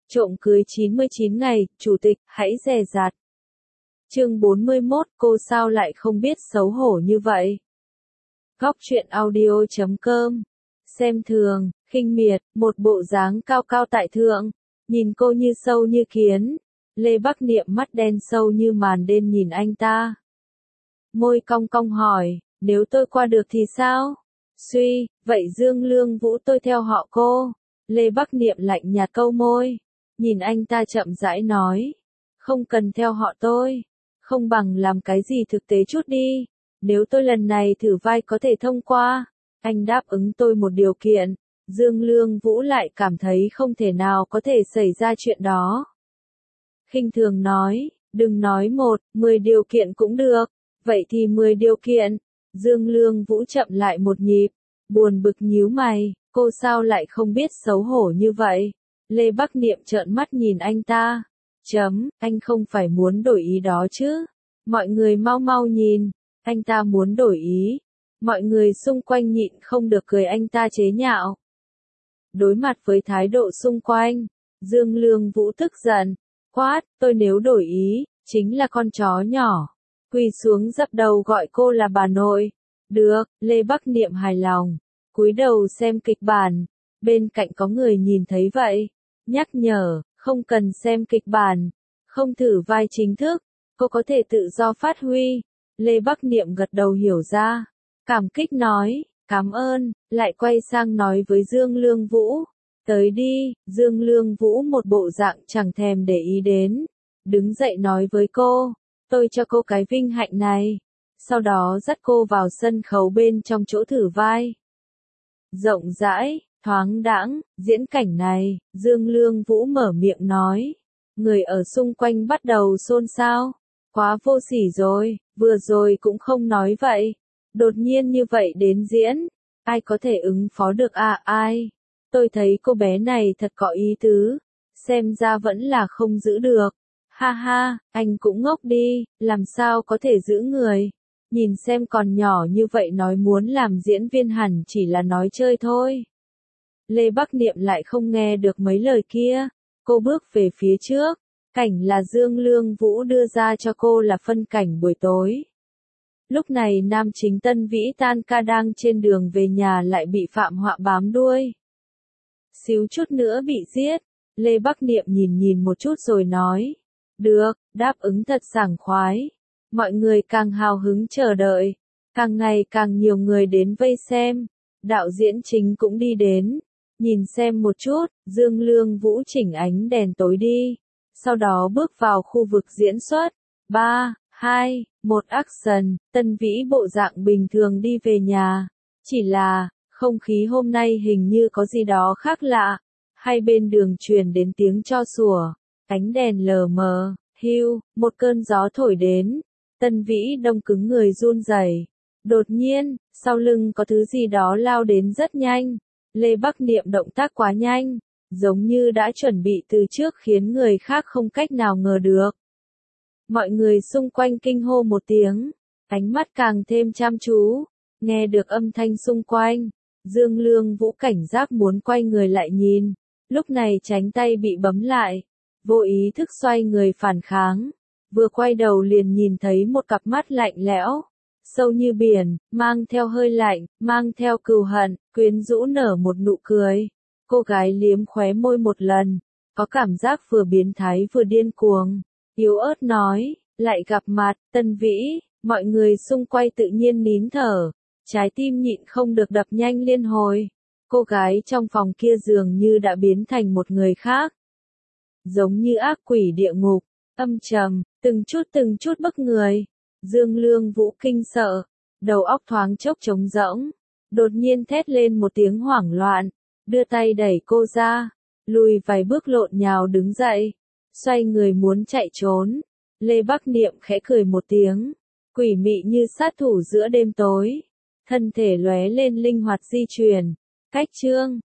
Trộm cưới 99 ngày, chủ tịch, hãy dè dặt. Chương 41, cô sao lại không biết xấu hổ như vậy? Góc truyện audio.com. Xem thường, khinh miệt, một bộ dáng cao cao tại thượng, nhìn cô như sâu như kiến. Lê Bắc Niệm mắt đen sâu như màn đêm nhìn anh ta. Môi cong cong hỏi, nếu tôi qua được thì sao? Suy, vậy Dương Lương Vũ tôi theo họ cô. Lê Bắc Niệm lạnh nhạt câu môi, nhìn anh ta chậm rãi nói, không cần theo họ tôi, không bằng làm cái gì thực tế chút đi. Nếu tôi lần này thử vai có thể thông qua, anh đáp ứng tôi một điều kiện. Dương Lương Vũ lại cảm thấy không thể nào có thể xảy ra chuyện đó. Khinh thường nói, đừng nói 1, 10 điều kiện cũng được, vậy thì 10 điều kiện. Dương Lương Vũ chậm lại một nhịp, buồn bực nhíu mày, cô sao lại không biết xấu hổ như vậy? Lê Bắc Niệm trợn mắt nhìn anh ta. Anh không phải muốn đổi ý đó chứ? Mọi người mau mau nhìn, anh ta muốn đổi ý. Mọi người xung quanh nhịn không được cười anh ta chế nhạo. Đối mặt với thái độ xung quanh, Dương Lương Vũ tức giận, quát, tôi nếu đổi ý, chính là con chó nhỏ. Quỳ xuống dập đầu gọi cô là bà nội. Được, Lê Bắc Niệm hài lòng, cúi đầu xem kịch bản. Bên cạnh có người nhìn thấy vậy, nhắc nhở, không cần xem kịch bản, không thử vai chính thức, cô có thể tự do phát huy. Lê Bắc Niệm gật đầu hiểu ra, cảm kích nói, cảm ơn, lại quay sang nói với Dương Lương Vũ, tới đi. Dương Lương Vũ một bộ dạng chẳng thèm để ý đến, đứng dậy nói với cô, tôi cho cô cái vinh hạnh này. Sau đó dắt cô vào sân khấu bên trong chỗ thử vai. Rộng rãi, thoáng đãng, diễn cảnh này, Dương Lương Vũ mở miệng nói. Người ở xung quanh bắt đầu xôn xao. Quá vô sỉ rồi, vừa rồi cũng không nói vậy. Đột nhiên như vậy đến diễn, ai có thể ứng phó được à ai? Tôi thấy cô bé này thật có ý tứ, xem ra vẫn là không giữ được. Ha ha, anh cũng ngốc đi, làm sao có thể giữ người? Nhìn xem còn nhỏ như vậy nói muốn làm diễn viên hẳn chỉ là nói chơi thôi. Lê Bắc Niệm lại không nghe được mấy lời kia, cô bước về phía trước, cảnh là Dương Lương Vũ đưa ra cho cô là phân cảnh buổi tối. Lúc này nam chính Tân Vĩ tan ca đang trên đường về nhà lại bị Phạm Họa bám đuôi. Xíu chút nữa bị giết, Lê Bắc Niệm nhìn một chút rồi nói, được, đáp ứng thật sảng khoái. Mọi người càng hào hứng chờ đợi, càng ngày càng nhiều người đến vây xem, đạo diễn chính cũng đi đến, nhìn xem một chút. Dương Lương Vũ chỉnh ánh đèn tối đi, sau đó bước vào khu vực diễn xuất. 3, 2, 1 action, Tân Vĩ bộ dạng bình thường đi về nhà, chỉ là, không khí hôm nay hình như có gì đó khác lạ, hai bên đường truyền đến tiếng tro sủa, ánh đèn lờ mờ, hưu, một cơn gió thổi đến. Tân Vĩ đông cứng người run rẩy. Đột nhiên, sau lưng có thứ gì đó lao đến rất nhanh. Lê Bắc Niệm động tác quá nhanh, giống như đã chuẩn bị từ trước khiến người khác không cách nào ngờ được. Mọi người xung quanh kinh hô một tiếng, ánh mắt càng thêm chăm chú, nghe được âm thanh xung quanh. Dương Lương Vũ cảnh giác muốn quay người lại nhìn, lúc này tránh tay bị bấm lại, vô ý thức xoay người phản kháng. Vừa quay đầu liền nhìn thấy một cặp mắt lạnh lẽo, sâu như biển, mang theo hơi lạnh, mang theo cừu hận, quyến rũ nở một nụ cười. Cô gái liếm khóe môi một lần, có cảm giác vừa biến thái vừa điên cuồng, yếu ớt nói, lại gặp mặt, Tân Vĩ. Mọi người xung quanh tự nhiên nín thở, trái tim nhịn không được đập nhanh liên hồi. Cô gái trong phòng kia dường như đã biến thành một người khác, giống như ác quỷ địa ngục, âm trầm, từng chút bức người. Dương Lương Vũ kinh sợ, đầu óc thoáng chốc trống rỗng, đột nhiên thét lên một tiếng hoảng loạn, đưa tay đẩy cô ra, lùi vài bước lộn nhào đứng dậy, xoay người muốn chạy trốn. Lê Bắc Niệm khẽ cười một tiếng, quỷ mị như sát thủ giữa đêm tối, thân thể lóe lên linh hoạt di chuyển, cách chương.